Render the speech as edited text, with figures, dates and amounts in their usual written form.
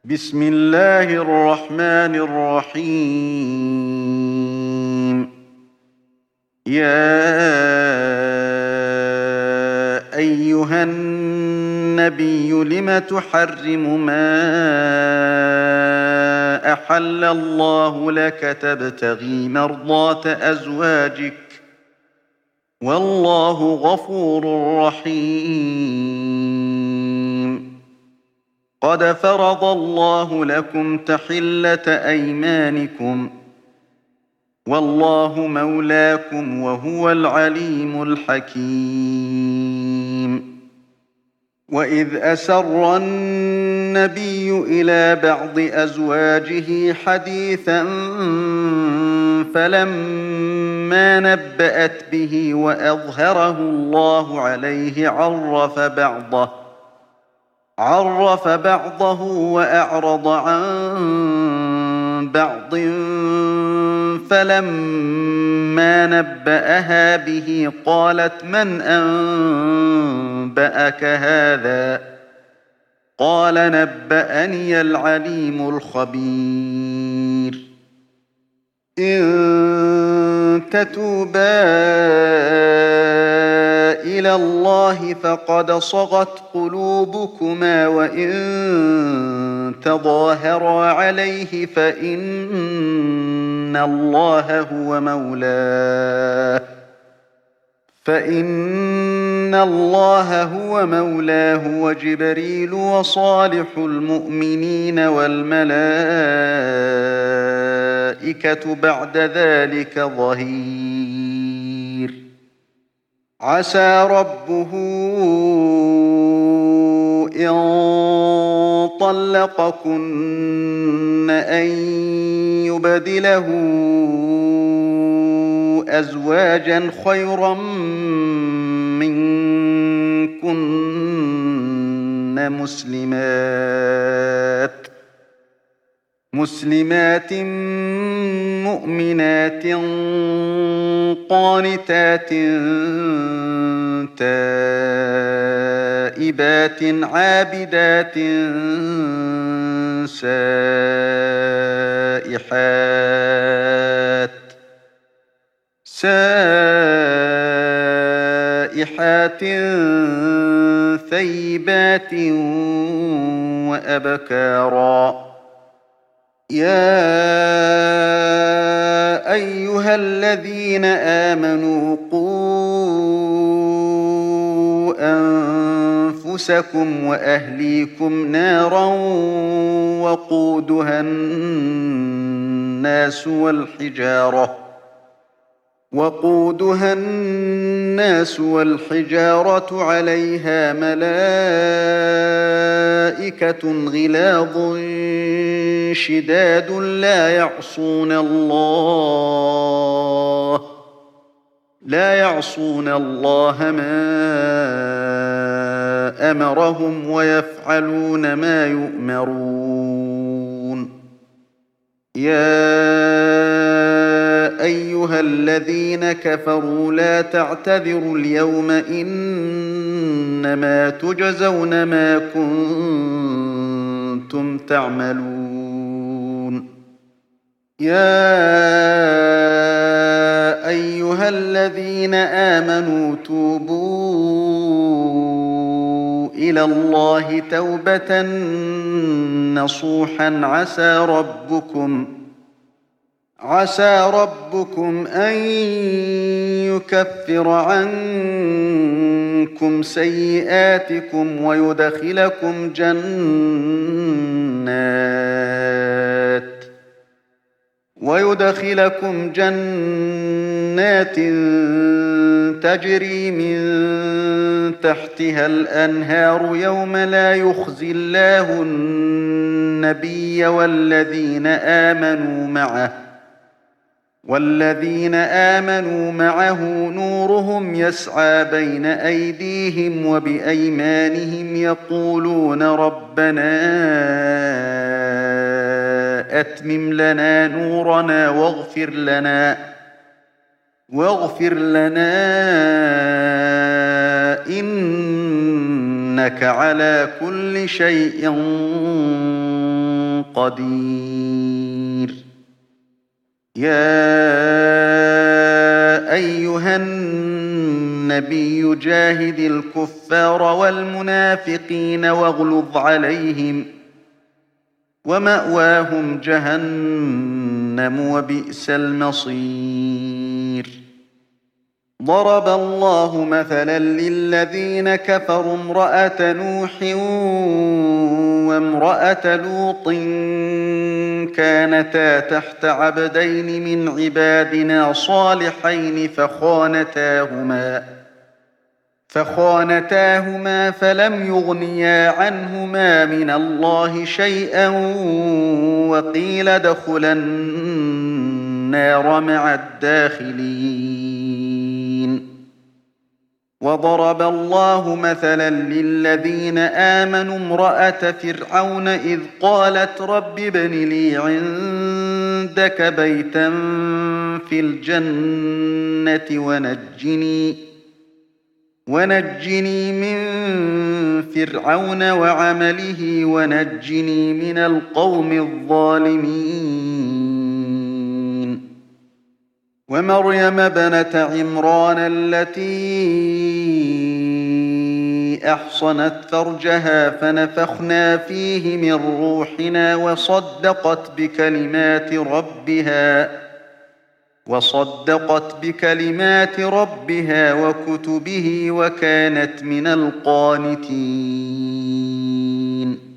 بسم الله الرحمن الرحيم. يا أيها النبي لم تحرم ما أحل الله لك تبتغي مرضات أزواجك والله غفور رحيم. قد فرض الله لكم تحلة أيمانكم والله مولاكم وهو العليم الحكيم. وإذ أسر النبي إلى بعض أزواجه حديثا فلما نبأت به وأظهره الله عليه عرف بعضه وأعرض عن بعض فلما نبأها به قالت من أنبأك هذا قال نبأني العليم الخبير. إن تتوبا إلى الله فقد صغت قلوبكما وإن تظاهرا عليه فإن الله هو مولاه وجبريل وصالح المؤمنين والملائكة بعد ذلك ظهير. عسى ربه إن طلقكن أن يبدله أزواجا خيرا منكن مسلمات مؤمنات قانتات تائبات عابدات سائحات ثيبات وأبكارا. يا أيها الذين آمنوا قوا أنفسكم وأهليكم نارا وقودها الناس والحجارة عليها ملائكة غلاظ شداد لا يعصون الله ما أمرهم ويفعلون ما يؤمرون. يا أيها الذين كفروا لا تعتذروا اليوم إنما تجزون ما كنتم تعملون. يا أيها الذين آمنوا توبوا إلى الله توبة نصوحا عسى ربكم أن يكفر عنكم سيئاتكم ويدخلكم جنات تجري من تحتها الأنهار يوم لا يخزي الله النبي والذين آمنوا معه نورهم يسعى بين أيديهم وبأيمانهم يقولون ربنا أتمم لنا نورنا واغفر لنا إن إنك على كل شيء قدير يا أيها النبي جاهد الكفار والمنافقين واغلظ عليهم ومأواهم جهنم وبئس المصير ضرب الله مثلا للذين كفروا امرأة نوح وامرأة لوط كانتا تحت عبدين من عبادنا صالحين فخانتاهما فلم يغنيا عنهما من الله شيئا وقيل ادخلا النار مع الداخلين وضرب الله مثلا للذين آمنوا امرأة فرعون إذ قالت رب ابن لي عندك بيتا في الجنة ونجني من فرعون وعمله ونجني من القوم الظالمين ومريم ابنة عمران التي أحصنت فرجها فنفخنا فيه من روحنا وصدقت بكلمات ربها وكتبه وكانت من القانتين